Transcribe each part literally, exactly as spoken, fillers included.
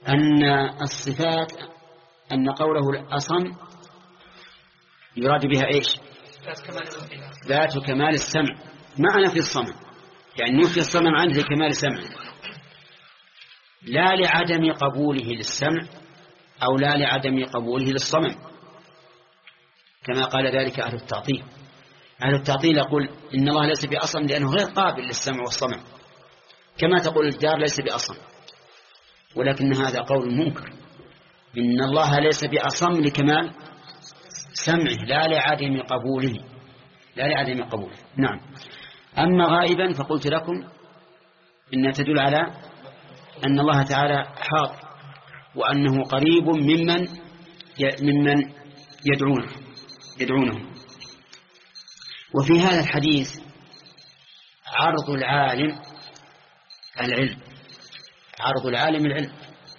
أن الصفات أن قوله أصم يراد بها إيش؟ ذات كمال السمع معنى في الصمع، يعني نفي الصمع عنه لكمال سمع، لا لعدم قبوله للسمع أو لا لعدم قبوله للصمع، كما قال ذلك أهل التعطيل. أهل التعطيل يقول إن الله ليس بأصم لأنه غير قابل للسمع والصمع، كما تقول الجار ليس بأصم، ولكن هذا قول منكر، إن الله ليس بأصم لكمال سمعه لا لعدم قبوله، لا لعدم قبوله. نعم. أما غائبا فقلت لكم إنها تدل على أن الله تعالى حاضر وأنه قريب ممن ممن يدعونه يدعونه وفي هذا الحديث عرض العالم العلم، عرض العالم العلم،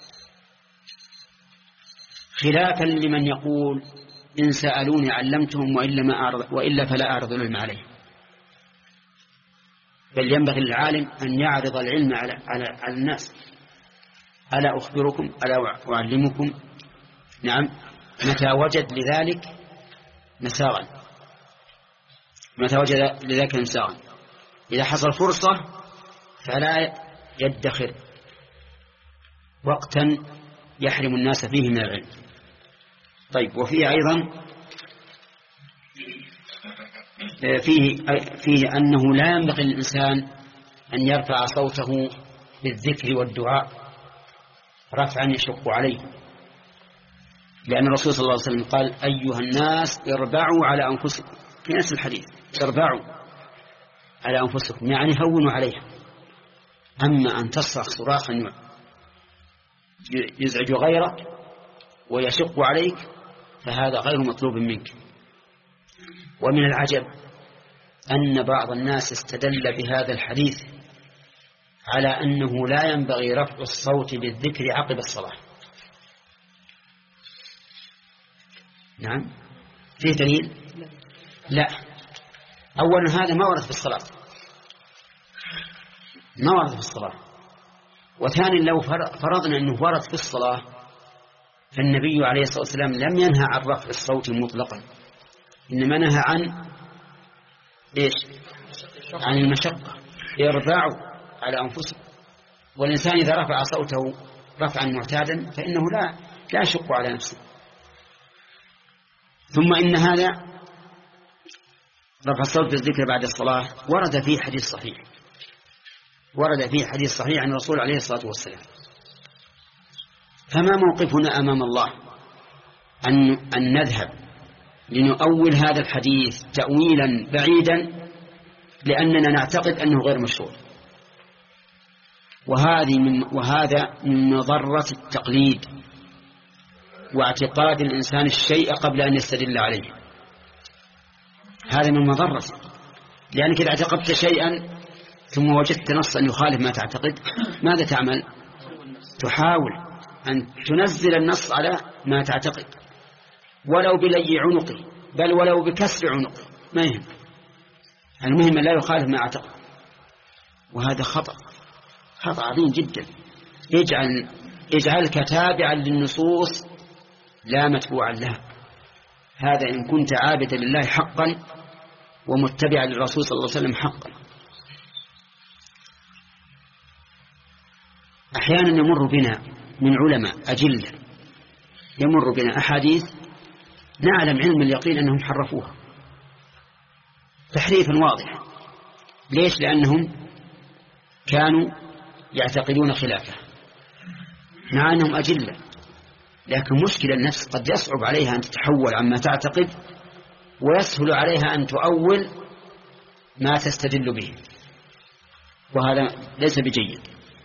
خلافا لمن يقول إن سألوني علمتهم وإلا, ما أعرض وإلا فلا أعرض العلم عليه. بل ينبغي للعالم أن يعرض العلم على, على, على الناس. ألا أخبركم ألا أعلمكم؟ نعم، متى وجد لذلك مساغا، متى وجد لذلك مساغا، إذا حصل فرصة فلا يدخر وقتا يحرم الناس فيه من العلم. طيب، وفيه أيضا فيه, فيه أنه لا ينبغي للإنسان أن يرفع صوته بالذكر والدعاء رفعا يشق عليه، لأن الرسول صلى الله عليه وسلم قال أيها الناس اربعوا على أنفسكم، في نفس الحديث اربعوا على أنفسكم، يعني هونوا عليها. أما أن تصرخ صراخا يزعج غيرك ويشق عليك فهذا غير مطلوب منك. ومن العجب أن بعض الناس استدل بهذا الحديث على أنه لا ينبغي رفع الصوت بالذكر عقب الصلاة. نعم، فيه دليل؟ لا. أولا هذا ما ورد في الصلاة، ما ورد في الصلاة. وثانيا لو فرضنا أنه ورد في الصلاة فالنبي عليه الصلاة والسلام لم ينهى عن رفع الصوت مطلقا، إنما نهى عن إيش؟ عن المشقة، اربعوا على أنفسهم. والإنسان إذا رفع صوته رفعا معتادا فإنه لا لا يشق على نفسه. ثم إن هذا رفع الصوت بالذكر بعد الصلاة ورد فيه حديث صحيح، ورد فيه حديث صحيح عن الرسول عليه الصلاة والسلام. فما موقفنا أمام الله أن, أن نذهب لنؤول هذا الحديث تأويلا بعيدا لأننا نعتقد أنه غير مشروع؟ وهذه من وهذا من مضرة التقليد واعتقاد الإنسان الشيء قبل أن يستدل عليه. هذا من مضرة، لأنك إذا اعتقدت شيئا ثم وجدت نصا يخالف ما تعتقد ماذا تعمل؟ تحاول أن تنزل النص على ما تعتقد ولو بلي عنقه، بل ولو بكسر عنقه، ما يهم، المهم لا يخالف ما اعتقد. وهذا خطأ، خطأ عظيم جدا. اجعل اجعلك تابعا للنصوص لا متبوعا لها. هذا إن كنت عابدا لله حقا ومتبعا للرسول صلى الله عليه وسلم حقا. أحيانا يمر بنا من علماء أجلة، يمر بنا أحاديث نعلم علم اليقين أنهم حرفوها تحريفا واضحا. ليش؟ لأنهم كانوا يعتقدون خلافه مع أنهم أجلة. لكن مشكلة النفس قد يصعب عليها أن تتحول عما تعتقد ويسهل عليها أن تؤول ما تستدل به، وهذا ليس بجيد.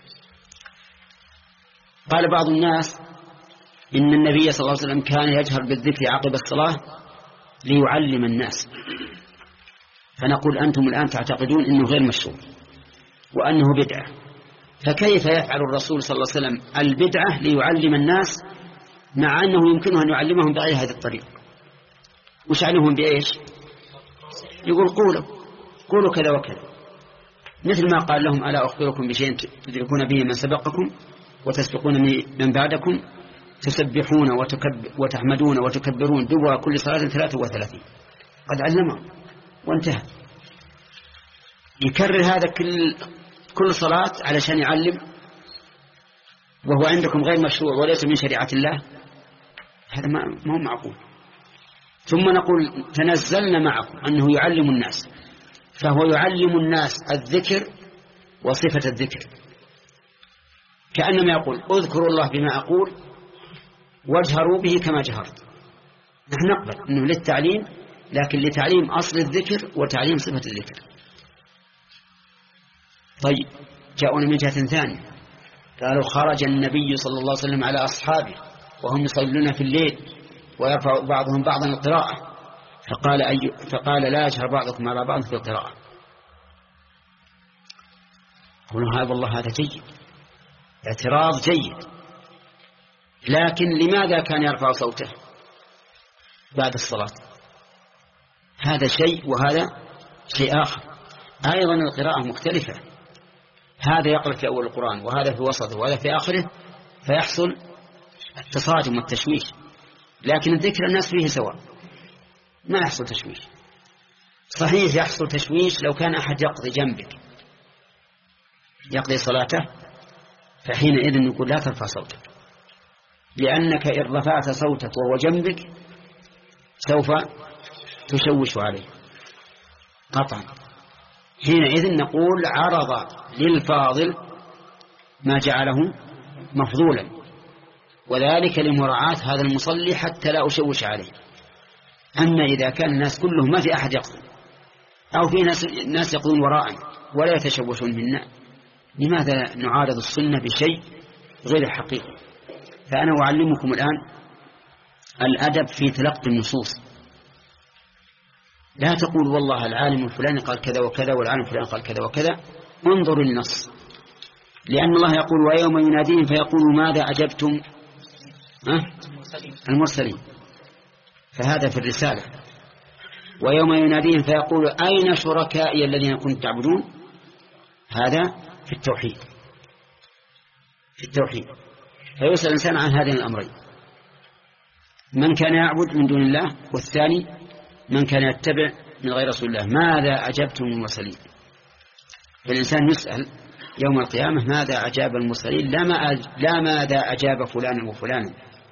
قال بعض الناس إن النبي صلى الله عليه وسلم كان يجهر بالذكر عقب الصلاة ليعلم الناس، فنقول أنتم الآن تعتقدون أنه غير مشروع وأنه بدعة، فكيف يفعل الرسول صلى الله عليه وسلم البدعة ليعلم الناس مع أنه يمكنه أن يعلمهم بغير هذا الطريق؟ وش علمهم بإيش؟ يقول قولوا قولوا كذا وكذا، مثل ما قال لهم ألا أخبركم بشيء تدركون به من سبقكم وتسبقون من بعدكم تسبحون وتحمدون وتكبرون دبر كل صلاة ثلاثة وثلاثين. قد علمهم وانتهى. يكرر هذا كل كل صلاة علشان يعلم وهو عندكم غير مشروع وليس من شريعة الله، هذا ما هو معقول. ثم نقول تنزلنا معكم أنه يعلم الناس، فهو يعلم الناس الذكر وصفة الذكر، كأنما يقول اذكروا الله بما أقول واجهروا به كما جهرت. نحن نقبل أنه للتعليم، لكن لتعليم أصل الذكر وتعليم صفة الذكر. طيب جاءونا من جهة ثانية، قالوا خرج النبي صلى الله عليه وسلم على أصحابه وهم يصلون في الليل ويرفع بعضهم بعضا القراءة، فقال, أي فقال لا يجهر بعضكم على بعض في القراءة. قولوا هذا والله هذا جيد، اعتراض جيد، لكن لماذا كان يرفع صوته بعد الصلاة؟ هذا شيء وهذا شيء آخر. أيضا القراءة مختلفة، هذا يقرأ في أول القرآن وهذا في وسطه وهذا في آخره، فيحصل التصادم والتشويش. لكن الذكر الناس فيه سواء، ما يحصل تشويش. صحيح يحصل تشويش لو كان أحد يقضي جنبك يقضي صلاته، فحينئذ نقول لا ترفع صوتك، لأنك إن رفعت صوتك وهو جنبك سوف تشوش عليه قطعا. حينئذ نقول عرض للفاضل ما جعله مفضولا، وذلك لمراعاة هذا المصلي حتى لا أشوش عليه. أما إذا كان الناس كلهم ما في أحد يقضي أو في ناس, ناس يقضون وراء ولا يتشوشون منا، لماذا نعارض السنة بشيء غير الحقيقي؟ فأنا أعلمكم الآن الأدب في تلقي النصوص. لا تقول والله العالم الفلاني قال كذا وكذا والعالم الفلاني قال كذا وكذا، انظر النص، لأن الله يقول ويوم يناديهم فيقول ماذا أجبتم أه؟ المرسلين، فهذا في الرسالة. ويوم يناديهم فيقول أين شركائي الذين كنتم تعبدون، هذا في التوحيد في التوحيد فيسأل الإنسان عن هذين الأمرين، من كان يعبد من دون الله، والثاني من كان يتبع من غير رسول الله ماذا أجبتم المرسلين. فالإنسان يسأل يوم القيامة ماذا أجاب المرسلين، لا, ما أج... لا ماذا أجاب فلان وفلان.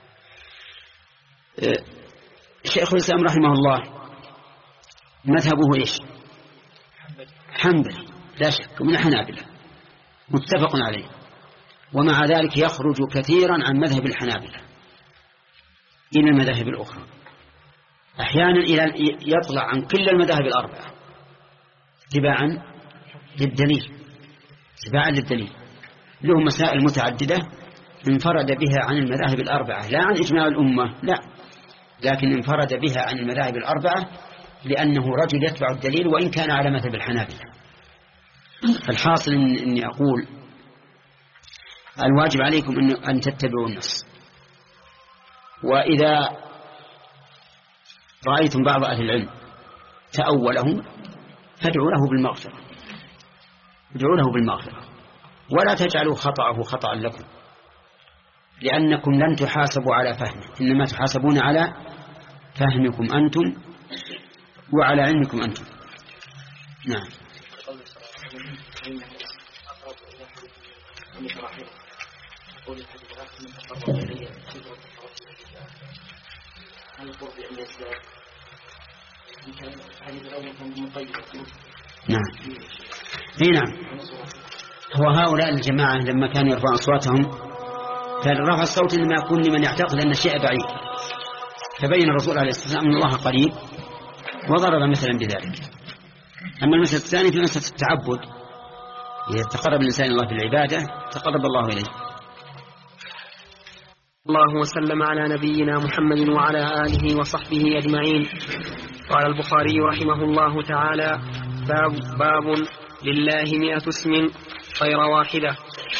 شيخ الإسلام رحمه الله مذهبه إيش؟ حنبلي لا شك، من الحنابلة متفق عليه، ومع ذلك يخرج كثيرا عن مذهب الحنابلة إلى المذاهب الأخرى، أحيانا إلى يطلع عن كل المذاهب الأربعة تباعا للدليل تباعا للدليل له مسائل متعددة انفرد بها عن المذاهب الأربعة، لا عن إجماع الأمة لا، لكن انفرد بها عن المذاهب الأربعة لأنه رجل يتبع الدليل وإن كان على مذهب الحنابلة. فالحاصل إني أقول الواجب عليكم أن تتبعوا النص، وإذا رأيتم بعض أهل العلم تأوله فادعوا له بالمغفرة ادعوا له بالمغفرة ولا تجعلوا خطأه خطأ لكم، لأنكم لن تحاسبوا على فهمه، إنما تحاسبون على فهمكم أنتم وعلى علمكم أنتم. نعم. نعم. اي نعم. هو هؤلاء الجماعة لما كانوا يرفعون أصواتهم كان رفع الصوت لما يكون لمن يعتقد أن الشيء بعيد، فبين الرسول عليه الصلاة والسلام أن الله قريب وضرب مثلا بذلك. أما المثل الثاني في مسألة التعبد، إذا تقرب الإنسان الله بالعبادة تقرب الله إليه. الله وسلم على نبينا محمد وعلى آله وصحبه أجمعين. قال البخاري رحمه الله تعالى: باب, باب لله مئة اسم غير واحدة.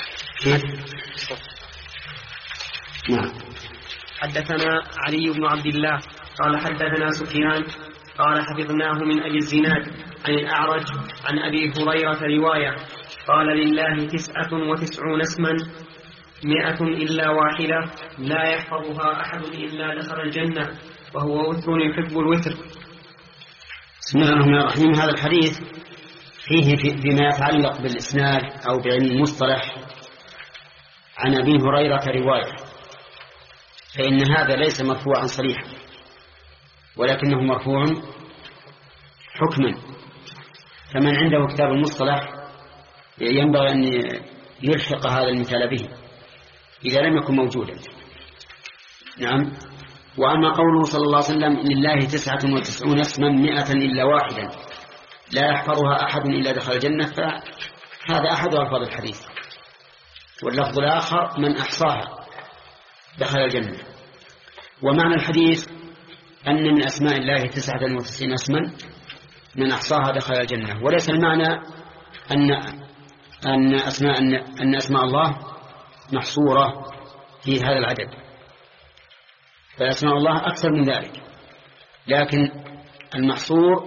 حدثنا علي بن عبد الله قال حدثنا سفيان قال حفظناه من أبي الزناد عن الأعرج عن أبي هريرة رواية قال: لله تسعة وتسعون اسما مئة إلا واحدة لا يحفظها أحد إلا دخل الجنة وهو وتر يحب الوتر. بسم الله الرحمن الرحيم. هذا الحديث فيه في فيما يتعلق بالإسناد أو بعلم المصطلح عن أبي هريرة رواية، فإن هذا ليس مرفوعا صريحا ولكنه مرفوع حكما، فمن عنده كتاب المصطلح ينبغي أن يلحق هذا المثال به إذا لم يكن موجودا. نعم. وأما قوله صلى الله عليه وسلم لله تسعة وتسعون اسما مئة إلا واحدا لا يحفظها أحد إلا دخل الجنة، فهذا أحد ألفاظ الحديث، واللفظ الآخر من أحصاها دخل الجنة. ومعنى الحديث أن من أسماء الله تسعة وتسعين اسما من أحصاها دخل الجنة، وليس المعنى أن أن أسماء أن أسماء الله محصورة في هذا العدد، فأسماء الله أكثر من ذلك، لكن المحصور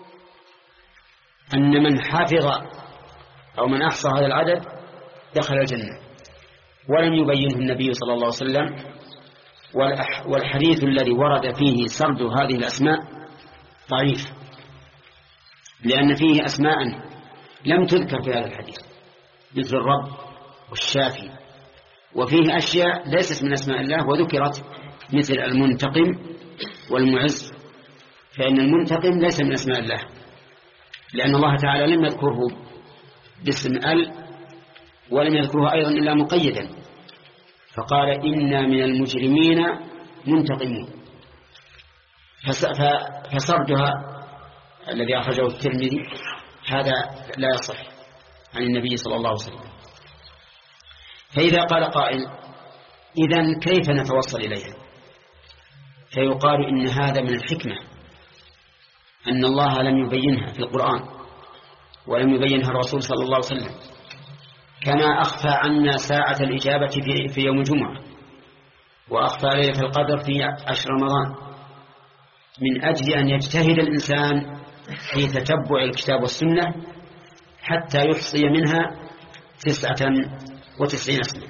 أن من حافظ أو من أحصى هذا العدد دخل الجنة، ولم يبينه النبي صلى الله عليه وسلم. والحديث الذي ورد فيه سرد هذه الأسماء ضعيف، لأن فيه أسماء لم تذكر في هذا الحديث مثل الرب والشافي، وفيه أشياء ليست من أسماء الله وذكرت مثل المنتقم والمعز، فإن المنتقم ليس من أسماء الله، لأن الله تعالى لم يذكره باسم ال ولم يذكره أيضا إلا مقيدا، فقال إنا من المجرمين منتقمون. فسردها الذي أخرجه الترمذي هذا لا يصح عن النبي صلى الله عليه وسلم. فإذا قال قائل إذن كيف نتوصل إليها؟ فيقال إن هذا من الحكمة، أن الله لم يبينها في القرآن ولم يبينها الرسول صلى الله عليه وسلم، كما أخفى عنا ساعة الإجابة في يوم الجمعة، وأخفى ليلة القدر في عشر رمضان، من أجل أن يجتهد الإنسان في تتبع الكتاب والسنة حتى يحصي منها تسعة وتسعين اسما.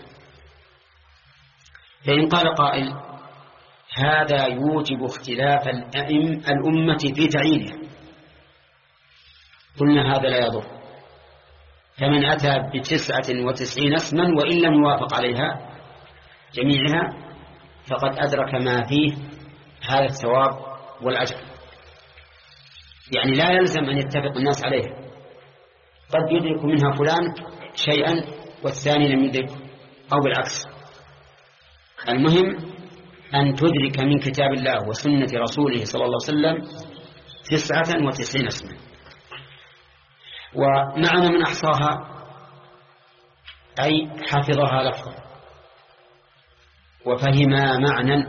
فإن قال قائل هذا يوجب اختلاف الأمة في تعيينها، قلنا هذا لا يضر، فمن أتى بتسعة وتسعين اسما وإن لم يوافق عليها جميعها فقد أدرك ما فيه هذا الثواب والأجر، يعني لا يلزم أن يتفق الناس عليها، قد يدرك منها فلان شيئا والثاني لم يدرك أو بالعكس. المهم أن تدرك من كتاب الله وسنة رسوله صلى الله عليه وسلم تسعة وتسعين اسما. ومعنى من أحصاها أي حفظها لفظا وفهم معنى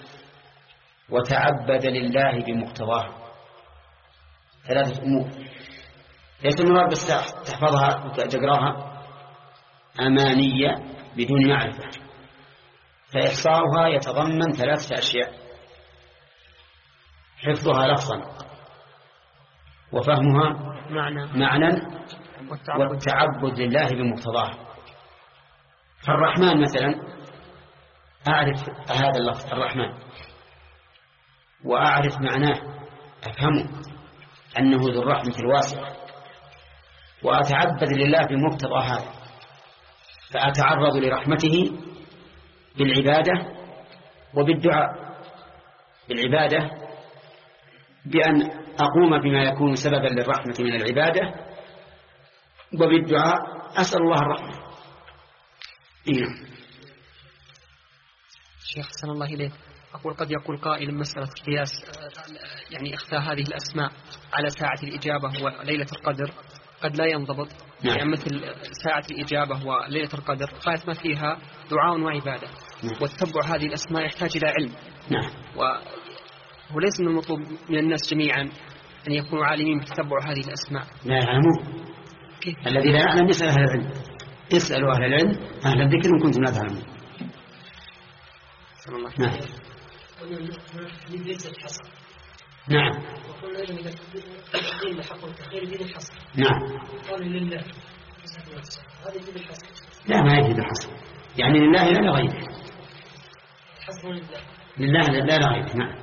وتعبد لله بمقتضاه. ثلاثة أمور، ليس المراد بس تحفظها وتقراها أمانية بدون معرفة، فإحصاؤها يتضمن ثلاثة أشياء: حفظها لفظا وفهمها معنى, معنى والتعبد لله بمقتضاه. فالرحمن مثلا أعرف هذا اللفظ الرحمن وأعرف معناه، أفهمه أنه ذو الرحمة الواسعة، وأتعبد لله بمقتضى هذا، فأتعرض لرحمته بالعبادة وبالدعاء. بالعبادة بأن أقوم بما يكون سببا للرحمة من العبادة، وبالدعاء أسأل الله الرحمة. إيه. شيخ حسن الله إليه، أقول قد يقول قائل مسألة قياس يعني إخفاء هذه الأسماء على ساعة الإجابة وليلة القدر قد لا ينضبط. نعم. يعني مثل ساعة الإجابة وليلة القدر غاية ما فيها دعاء وعبادة. نعم. وتتبع هذه الأسماء يحتاج إلى علم. نعم. وليس من المطلوب من الناس جميعا أن يكونوا عالمين بتتبع هذه الأسماء. لا يعلمون. الذي لا يعلم يسأل أهل العلم، اسألوا أهل العلم أهل الذكر إن كنتم لا تعلمون. نعم. نعم. نعم. لا ما يجد الحصر، يعني لله لا لغيره، لله لا لغيره. نعم.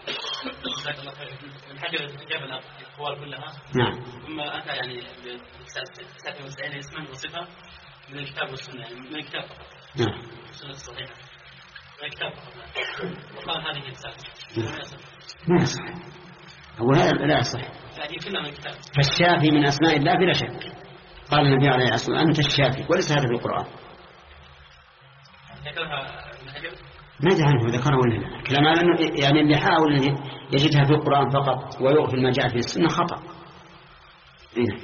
من حاجة الجبل الأقوال كلها. نعم. ثم أتى يعني بتسعة وتسعين اسما وصفة من الكتاب والسنة، يعني من الكتاب فقط. نعم. السنة الصحيحة. من الكتاب فقط. وقال هذه التسعة. ما يصح. هو هذا لا يصح. يعني كلها من الكتاب. فالشافي من أسماء الله بلا شك. قال النبي عليه الصلاة والسلام أنت الشافي، وليس هذا في القرآن. ذكرها ابن حجر. ما عنه ذكره ولا لا. كلام على أنه يعني اللي حاول يجدها في القرآن فقط ويغفل ما جاء في السنة خطأ. إيه.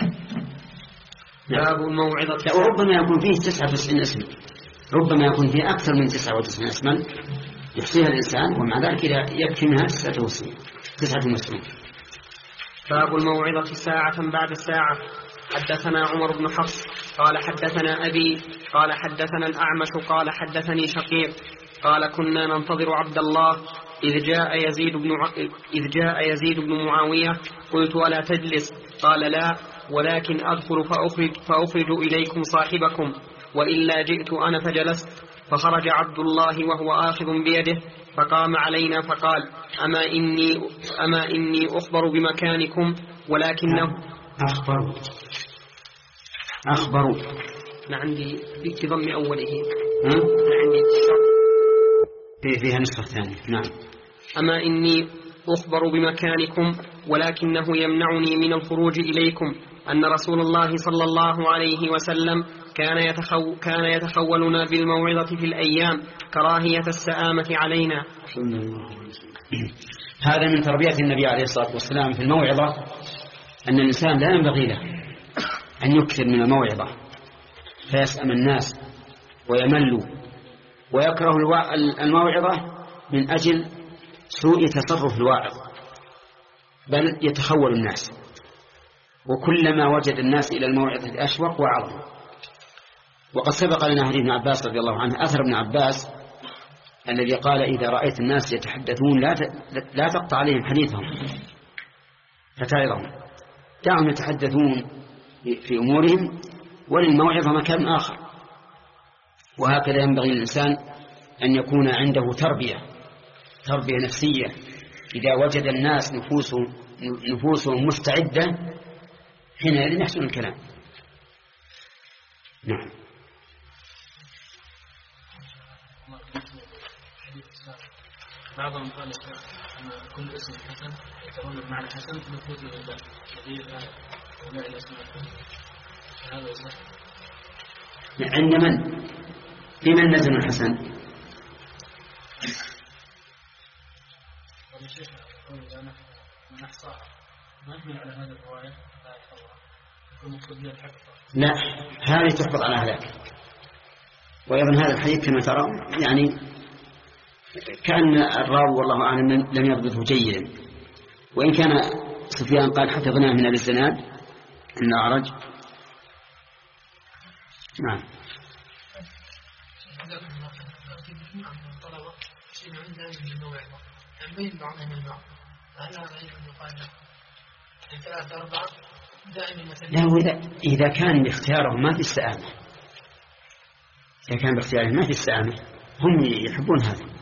باب الموعظة. وربما يكون فيه تسعة وتسعين اسم، ربما يكون فيه أكثر من تسعة وتسعين اسما يحصيها الإنسان، ومع ذلك يكفي منها تسعة وتسعين تسعة وتسعين. باب الموعظة ساعة بعد الساعة. حدثنا عمر بن حفص قال حدثنا أبي قال حدثنا الأعمش قال حدثني شقيق قال كنا ننتظر عبد الله إذ جاء يزيد بن ع... إذ جاء يزيد بن معاوية قلت ولا تجلس قال لا ولكن أدخل فأخرج, فأخرج إليكم صاحبكم وإلا جئت أنا فجلست فخرج عبد الله وهو آخذ بيده فقام علينا فقال أما إني, أما إني أخبر بمكانكم ولكنه أخبروا أخبروا أنا عندي بضم أوله أنا عندي في فيها نسخة ثانية. نعم. أما إني أخبر بمكانكم ولكنه يمنعني من الخروج إليكم أن رسول الله صلى الله عليه وسلم كان يتخو كان يتخولنا بالموعظة في الأيام كراهية السآمة علينا. هذا من تربية النبي عليه الصلاة والسلام في الموعظة، أن الإنسان لا ينبغي له أن يكثر من الموعظة فيسأم الناس ويملوا ويكره الموعظة من أجل سوء تصرف الواعظ، بل يتخول الناس، وكلما وجد الناس إلى الموعظة أشوق وعظم. وقد سبق لنا حديث ابن عباس رضي الله عنه، أثر ابن عباس الذي قال إذا رأيت الناس يتحدثون لا لا تقطع عليهم حديثهم فتعظهم، دعهم يتحدثون في أمورهم وللموعظة مكان آخر. وهكذا ينبغي للإنسان أن يكون عنده تربية تربية نفسية. إذا وجد الناس نفوسهم نفوسهم مستعدة حينئذ يحسن الكلام. نعم. بعضهم قال أن كل اسم حسن يتضمن معنى حسن نفوذ لله الذي لا الاسم هذا صح. عند من؟ لمن نزل الحسن؟ والشيخ يقول إذا من أحصى ما يحمل على هذا الرواية لا يحفظها يكون مقصود بها الحفظ. لا، هذه تحفظ على هذاك. وأيضا هذا الحديث كما ترى يعني كأن الراوي والله أعلم لم يضبطه جيدا، وإن كان سفيان قال حفظناه من الزناد أن أعرج. نعم. لا، إذا كان باختيارهم ما في السآمة، إذا كان باختيارهم ما في السآمة هم يحبون هذا.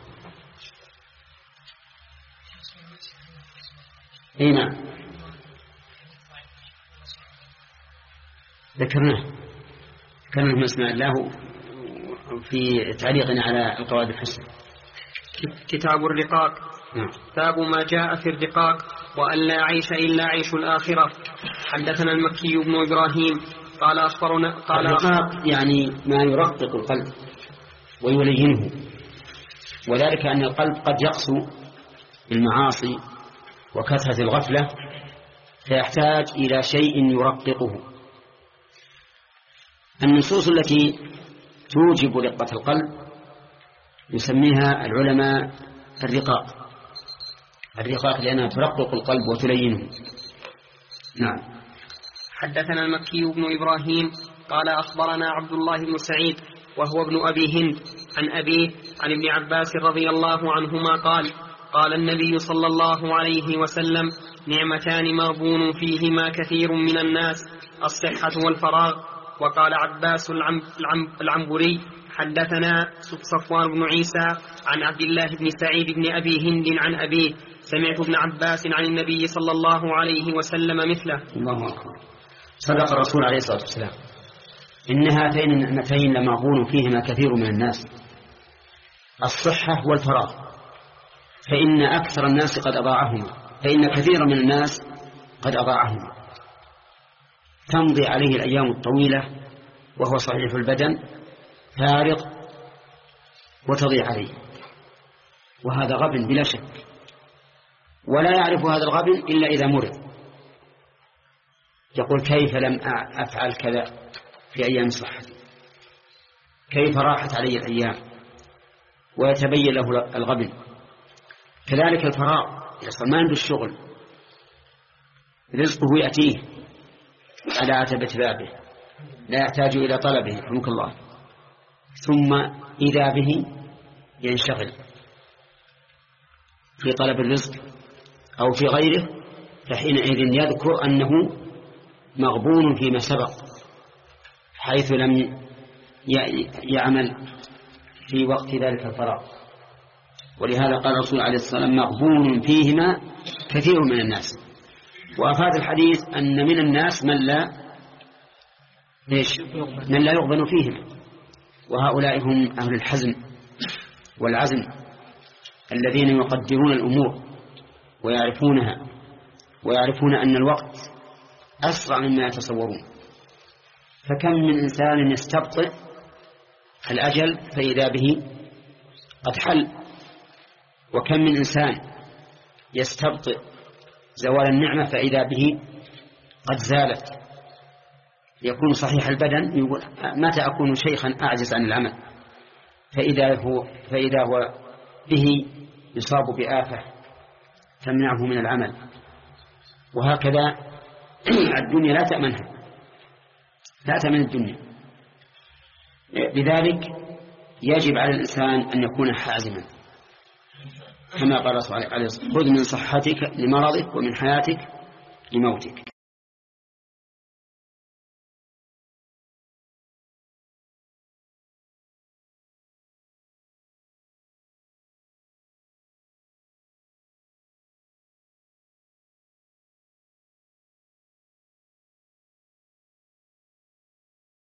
اي نعم ذكرناه ذكرنا من اسماء الله في تعليقنا على القواعد الحسنى. كتاب الرقاق. نعم. باب ما جاء في الرقاق وأن لا عيش إلا عيش الآخرة. حدثنا المكي بن إبراهيم قال أخبرنا قال الرقاق يعني ما يرقق القلب ويلينه، وذلك أن القلب قد يقسو بالمعاصي وكثرة الغفلة فيحتاج إلى شيء يرققه. النصوص التي توجب رقة القلب يسميها العلماء الرقاق، الرقاق لأنها ترقق القلب وتلينه. نعم. حدثنا المكي بن إبراهيم قال أخبرنا عبد الله بن سعيد وهو ابن أبي هند عن أبيه عن ابن عباس رضي الله عنهما قال قال النبي صلى الله عليه وسلم نعمتان مغبون فيهما كثير من الناس الصحة والفراغ. وقال عباس العنبري حدثنا صفوان بن عيسى عن عبد الله بن سعيد بن أبي هند عن أبيه سمعت ابن عباس عن النبي صلى الله عليه وسلم مثله. الله أكبر. صدق الرسول عليه الصلاة والسلام. إن هاتين النعمتين لمغبون فيهما كثير من الناس، الصحة والفراغ، فإن أكثر الناس قد أضاعهما، فإن كثيرا من الناس قد أضاعهما، تمضي عليه الأيام الطويلة وهو صحيح البدن فارغ وتضيع عليه، وهذا غبن بلا شك، ولا يعرف هذا الغبن إلا إذا مرض، يقول كيف لم أفعل كذا في أيام صحتي، كيف راحت علي الأيام، ويتبين له الغبن. كذلك الفراغ، يصل ما عنده الشغل، رزقه يأتيه على عتبة بابه، لا يحتاج إلى طلبه رحمك الله، ثم إذا به ينشغل في طلب الرزق أو في غيره، فحينئذ يذكر أنه مغبون فيما سبق حيث لم يعمل في وقت ذلك الفراغ. ولهذا قال الرسول عليه الصلاة والسلام مغبون فيهما كثير من الناس. وأفاد الحديث أن من الناس من لا ليش من لا يغبن فيهم، وهؤلاء هم أهل الحزم والعزم الذين يقدرون الأمور ويعرفونها، ويعرفون أن الوقت أسرع مما يتصورون. فكم من إنسان يستبطئ الأجل فإذا به قد حل، وكم من إنسان يستبطئ زوال النعمة فإذا به قد زالت، يكون صحيح البدن يقول متى أكون شيخا أعجز عن العمل، فإذا هو, فإذا هو به يصاب بآفة تمنعه من العمل. وهكذا الدنيا لا تأمنها، لا تأمن الدنيا. لذلك يجب على الإنسان أن يكون حازما، كما قال صلى الله عليه وسلم خذ من صحتك لمرضك ومن حياتك لموتك.